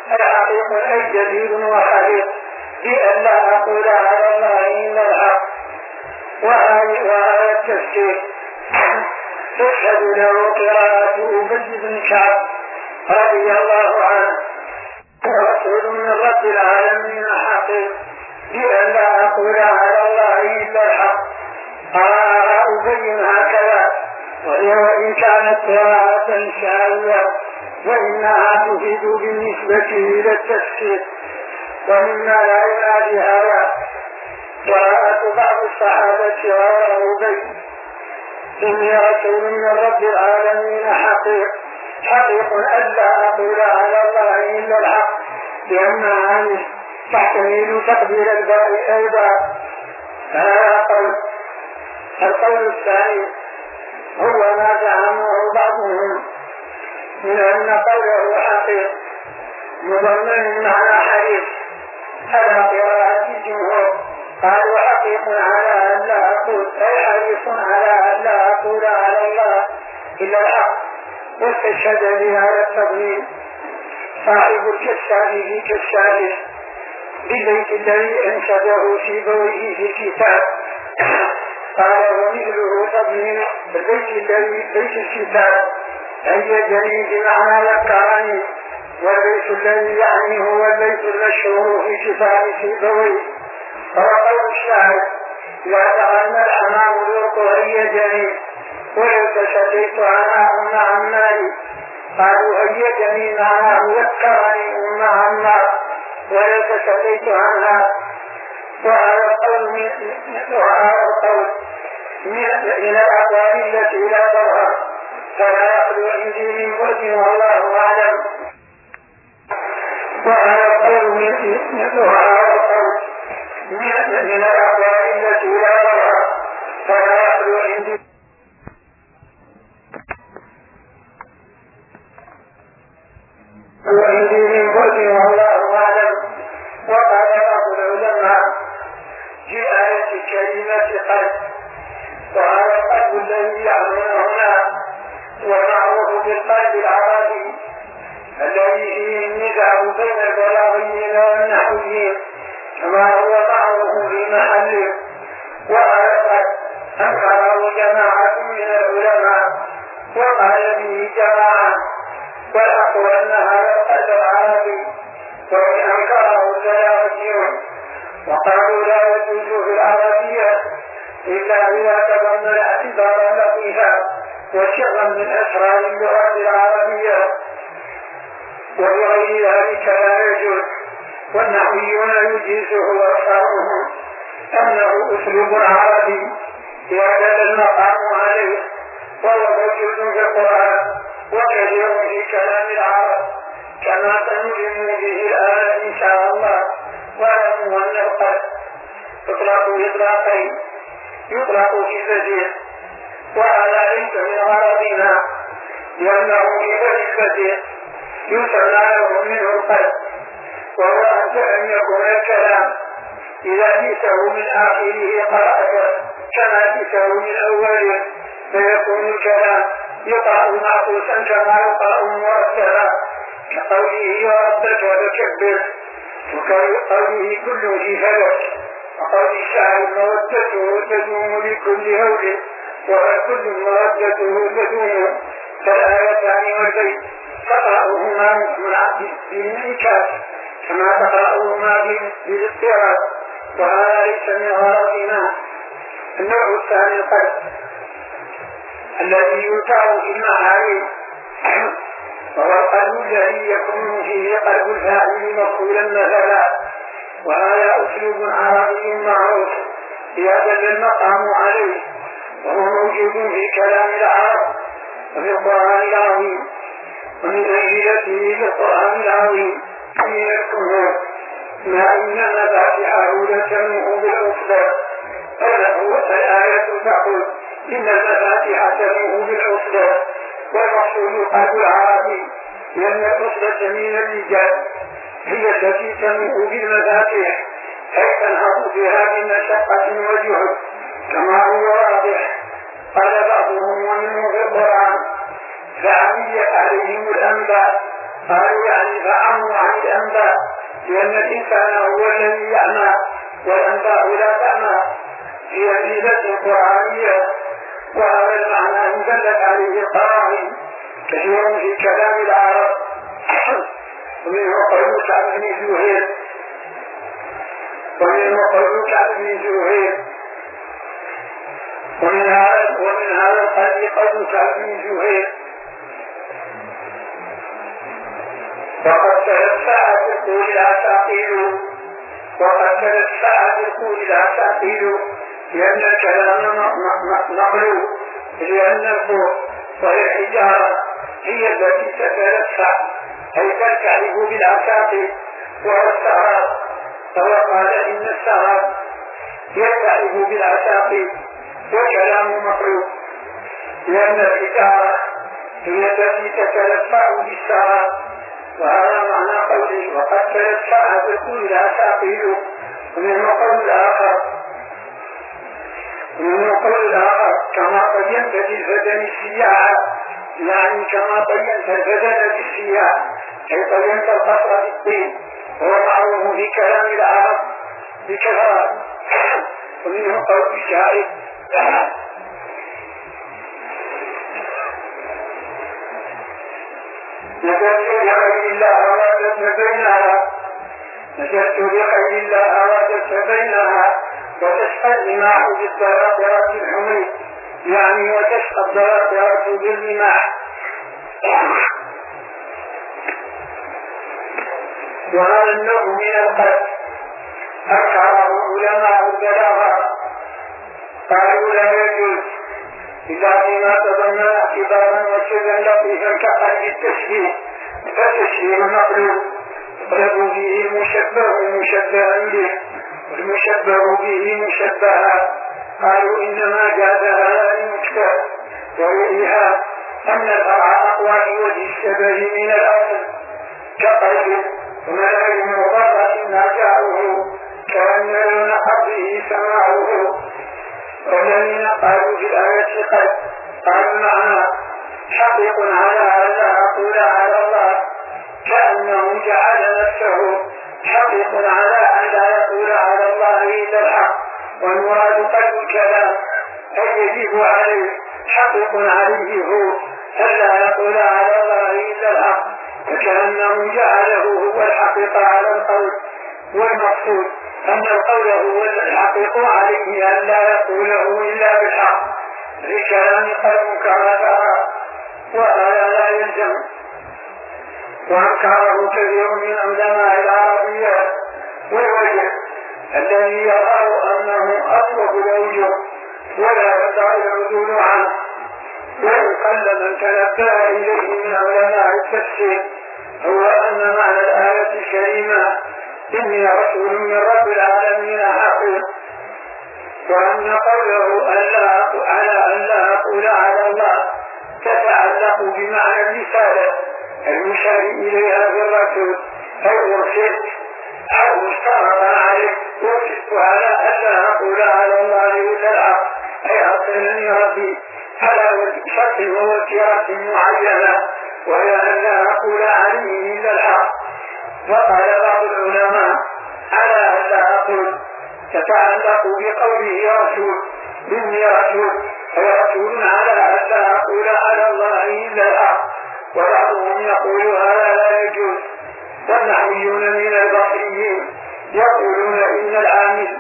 الحقيق أي جديد وحقيق بأن لا أقول على الله إلا الحق. وهذا التفسير تشهد له قراءة أبي بن كعب رضي الله عنه: رسول من رب العالمين حقيق بأن لا أقول على الله إلا الحق. قرأ أبي هكذا، وإن كانت قراءة شاذة فإنها تفيد بالنسبة إلى التفسير. ومما لا ينادي هذا قراءة بعض الصحابة غير أبي: إني رسول من رب العالمين حقيق ألا أقول على الله إلا الحق، لأنها تحتمل تقدير الباء أيضا. هذا قول. القول الثاني هو ما زعمه بعضهم من أن قوله حقيق مضمن معنى حديث على قراءة الجمهور. قالوا حقيق على أن لا أقول، أي حريص على أن لا أقول على الله إلا الحق. واستشهد بهذا التضمين صاحب الكشاف في كشافه بالبيت الذي أنشده في بويه في الكتاب. قال: ومثله تضمين البيت الذي بيت الكتاب أيدني بمعنى ذكرني، والبيت الذي يعني هو البيت المشهور في كتاب سيبويه. فقول الشاهد: لا تغنى الحمام ذوق أيدني ولو تشتيت عنها أم عماري. قالوا: أيدني معناه ذكرني أم عمار ولو تشتيت عنها. وهذا القول من الأقوال التي لا تظهر فلا يخلو عندي من بعد والله أعلم. وهذا القول من الأقوال التي لا تظهر فلا يخلو عندي من بعد والله أعلم. وقال بعض العلماء في آية كلمة قلب: وهذا القلب الذي يعلمه هنا ومعروف بالقلب العربي الذي فيه النزاع بين البلاغيين والنحويين كما هو معروف في محله. وهذا القلب أنكره جماعة من العلماء وقال به جماعة، والحق أن هذا القلب العربي وإن أنكره البلاغيون وقالوا لا يجوز في العربية إلا إذا تضمن اعتبارا لطيفا وشرا من أسرار اللغة العربية، وبغير ذلك لا يجوز. والنحويون يجيزه أكثرهم أنه أسلوب عربي يعتد المقام عليه، وهو موجود في القرآن وكثير في كلام العرب كما سنلم به الآن إن شاء الله. واعلموا أن القلب يطلق إطلاقين: يطلق في البديع، وهذا ليس من غرضنا، لأنه في البديع يسمى له منه القلب، وهو أن يكون الكلام إذا جئته من آخره قرأته كما جئته من أوله، فيكون الكلام يقرأ معكوسا كما يقرأ مرتبا، كقوله وربك وتكبر، وكقوله كل في فلك، وقول الشاعر مودته تدوم لكل هول وكل مودته تدوم. فالآيتان والبيت تقرأهما بالانعكاس كما تقرأهما بالاضطراب، وهذا ليس من غرضنا. النوع الثاني القلب الذي يوقع في المعاني، وهو القلب الذي يكون فيه قلب الفاعل مفعولا مثلا، وهذا أسلوب عربي معروف يدل المقام عليه، وهو موجود في كلام العرب وفي القرآن العظيم. ومن أمثلته في القرآن العظيم من الكهوف ما إن مفاتحه لتنوء بالعصبة، فالآية تقول إن المفاتح تنوء بالعصبة، والمقصود قلب العربي لأن العصبة من الرجال هي التي تنوء بالمفاتيح، أي تنهض بها بمشقة وجهد كما هو واضح. قال بعضهم ومنه في القرآن فعميت عليهم الأنباء، قالوا يعني فعموا عن لأن الإنسان هو الذي يعمى والأنباء لا تعمى هي ميزة قرآنية، وهذا المعنى دلت عليه القرائن كثير في كلام العرب، ومنه قول كعب بن زهير ومن هذا القول قول كعب بن زهير: وقد تلفأت القول العساقيل لأن الكلام مقلوب، لأن الفور وهي الحجارة هي التي تتلفأ أي ترتعب بالعساقيل، وهو السراب، فهو قال إن السراب يرتعب بالعساقيل والكلام مقلوب، لأن الحجارة هي التي تتلفأ بالسراب، وهذا معنى قوله وقد تلفأت القول العساقيل. ومنه قول الآخر كما بينت البدن السياحة، يعني كما بينت البدن بالسياحة أي بينت القصر بالدين، وهو معروف في كلام العرب بكثرة. ومنه قول الشاعر: نجدت لخير الله وردت بينها وتشقى الرماح بالضرائر الحميد، يعني وتشقى الضرائر بالرماح. وهذا النوع من القتل أكثره علماء البلاغة، قالوا لا يجوز إلا فيما تضمن اعتبارا وسرا لطيفا كقلب التشبيه، فالتشبيه مقلوب يطلب به مشبها به والمشبه به مشبها. قالوا إنما جاز هذا المكتب ووئيها أن الفرع أقوى لوجه الشبه من الأصل كقلب وملأ المضرة ناجعه كأن لون قبضه سماعه. والذين قالوا في الآية قد قالوا معنى حقيق على ألا أقول على الله، كأنه جعل نفسه حقيق على أن لا يقول على الله إلا الحق، والمراد قلب الكلام أي يجب عليه حقيق عليه هو ألا يقول على الله إلا الحق، فكأنه جعله هو الحقيق على القول، والمقصود أن القول هو الحقيق عليه ألا يقوله إلا بالحق لكلام قلب كما ترى، وهذا لا يلزم. وأنكره كثير من علماء العربية، والوجه الذي يراه أنه أطلق الأوجه ولا يدع العدول عنه، وإن قل من تنبه إليه من علماء التفسير، هو أن معنى الآية الكريمة إني رسول من رب العالمين حقيق، وأن قوله ألا أقول على الله تتعلق بمعنى الرسالة المشار إليها بالرسول أو أرسلت أو مشترطا عليه وجدت على ألا أقول على الله إلا الحق، أي أرسلني ربي على شرط ووتيرة معينة وهي ألا أقول عليه إلا الحق. وقال بعض العلماء على ألا أقول تتعلق بقوله رسول مني رسول، أي رسول على ألا أقول على الله إلا الحق، وبعضهم يقول هذا لا يجوز. والنحويون من البصريين يقولون إن العامل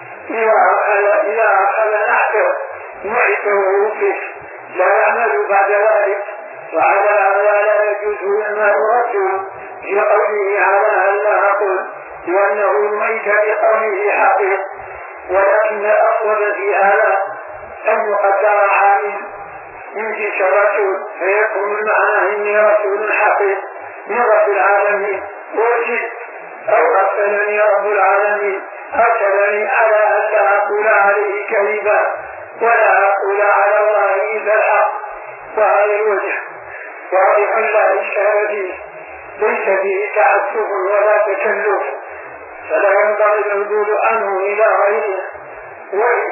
إذا أخذ نحته نعته فيه لا يعمل بعد ذلك، وعلى هذا لا يجوز لما الرسول في قوله على ألا أقول لأنه ميت بقوله حقيق، ولكن الأصل في هذا أن يقدر عامل من جنس الرسول فيكون المعنى إني رسول حقيق من رب العالمين وجدت أو أرسلني رب العالمين أرسلني على ألا أقول عليه كذبا ولا أقول على الله إلا الحق. وهذا الوجه واضح لا إشكال فيه، ليس فيه تعسف ولا تكلف، فلا ينبغي العدول عنه إلى غيره، وإن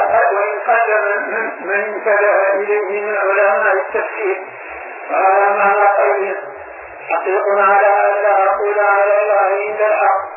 قل من انتبه إليه من علماء التفسير. فهذا معنى قوله حقيق على أن لا أقول على الله إلا الحق،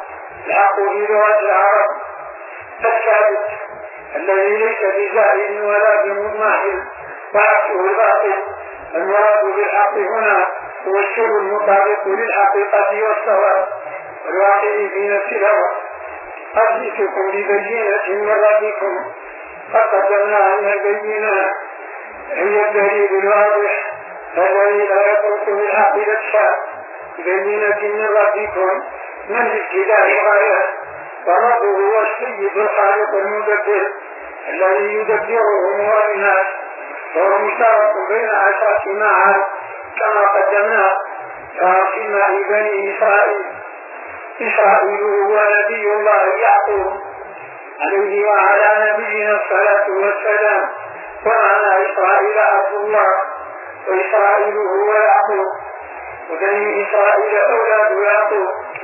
في لغة العرب الثابت الذي ليس بزائد ولا بمضمحل وعكسه الباطل. المراد بالحق هنا هو الشيء المطابق للحقيقة والصواب الواقع في نفس الأمر. قد جئتكم ببينة من ربكم قد قدمنا أن البينة هي الدليل الواضح الذي لا يترك بالحق للشاء. بينة من ربكم من ابتداء الغاية، وربه هو السيد الخالق المدبر الذي يدبر أمور الناس، وهو مشترك بين 10 معاد كما قدمنا في معي بني إسرائيل. إسرائيل هو نبي الله يعقوب عليه وعلى نبينا الصلاة والسلام، ومعنى إسرائيل عبد الله، وإسرائيل هو يعقوب، وبني إسرائيل أولاد يعقوب.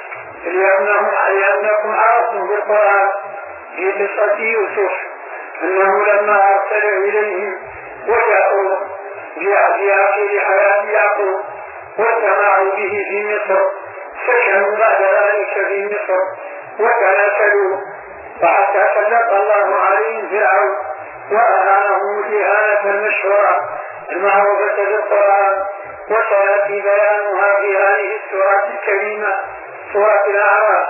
لأنكم عرفتم بالقرآن في قصة يوسف أنه لما أرسل إليهم وجاءوا في آخر حياة يعقوب واجتمعوا به في مصر، سكنوا بعد ذلك في مصر وتناسلوا، وحتى سلط الله عليهم فرعون وأهانهم الإهانة المشهورة المعروفة بالقرآن، وسيأتي بيانها في هذه السورة الكريمة سورة الأعراف.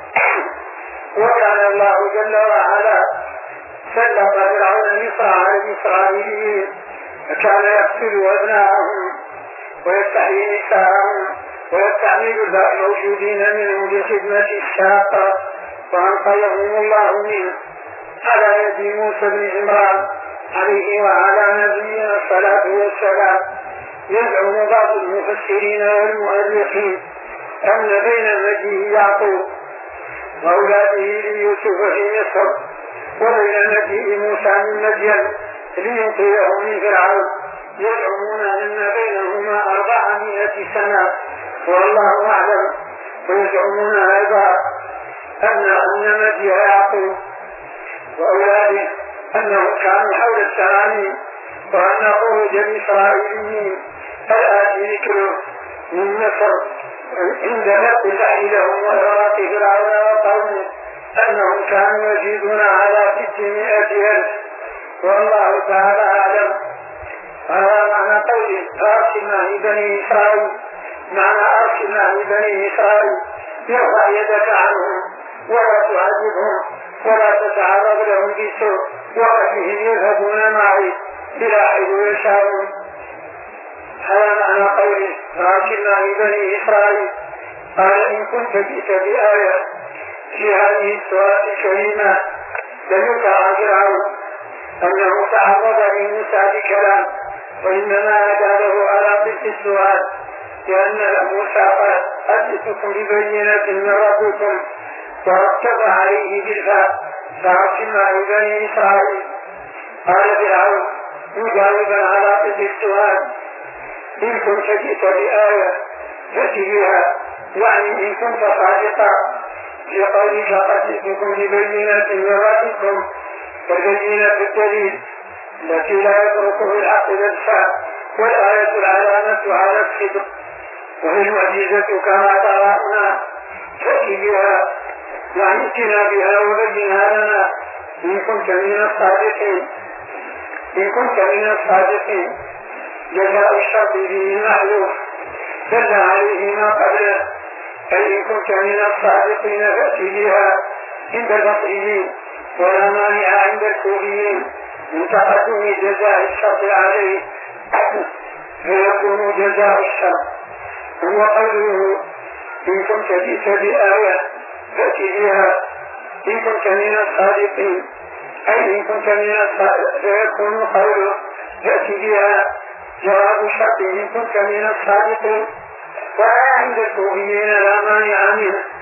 وكان الله جل وعلا سلط فرعون مصر على الإسرائيليين، فكان يقتل أبناءهم ويستحيي نساءهم ويستعمل الموجودين منهم لخدمة الشاقة، وأنقذهم الله منه على يد موسى بن عمران عليه وعلى نبينا الصلاة والسلام. يزعم بعض المفسرين والمؤرخين أن بين نبيه يعقوب وأولاده ليوسف في مصر وبين نبيه موسى من مدين لينقذهم من فرعون يزعمون أن بينهما 400 سنة والله أعلم. ويزعمون أيضا أن نبي يعقوب وأولاده أنهم كانوا حول 80، وأن خروج الإسرائيليين الآتي ذكره من مصر عند نقل الوحي لهم وإغراق فرعون وقومه أنهم كانوا يزيدون على 600,000، والله تعالى أعلم. هذا معنى قوله أرسلنا بني إسرائيل، معنى أرسلنا بني إسرائيل يرفع يدك عنهم ولا تعذبهم ولا تتعرض لهم بسوء، وقتهم يذهبون معي بلا حيث يشاءون. هذا معنى قوله أرسلنا بني إسرائيل. قال إن كنت جئت بآية في هذه السورة الكريمة دليل على فرعون أنه تعرض لموسى بكلام، وإنما أجابه على قصة السؤال، لأن موسى قال أتيتكم ببينة من ربكم ورتب عليه بالفاء فأرسلنا بني إسرائيل. قال فرعون مجاوبا على قصة السؤال إن كنت جئت بآية فأتِ بها، يعني إن كنت صادقا في قولك أتيتكم ببينة من ربكم، والبينة الدليل التي لا يتركه العقل الفاء، والآية العلامة على الصدق، وهي المعجزة كما قرأنا فأتِ بها، يعني ائتنا بها وبينها لنا إن كنت من الصادقين. إن كنت من الصادقين جزاء الشرط به محذوف دل عليه ما قبله، أي إن كنت من الصادقين فأتِ بها عند البصريين ولا مانع عند الكوفيين من تقدم جزاء الشرط عليه، فيكون جزاء الشرط هو قوله إن كنت جئت بآية فأتِ بها إن كنت من الصادقين، أي إن كنت من الصادقين، فيكون قوله فأتِ بها جواب الشرط إن كنت من الصادقين، ولا عند الكوفيين لا مانع منه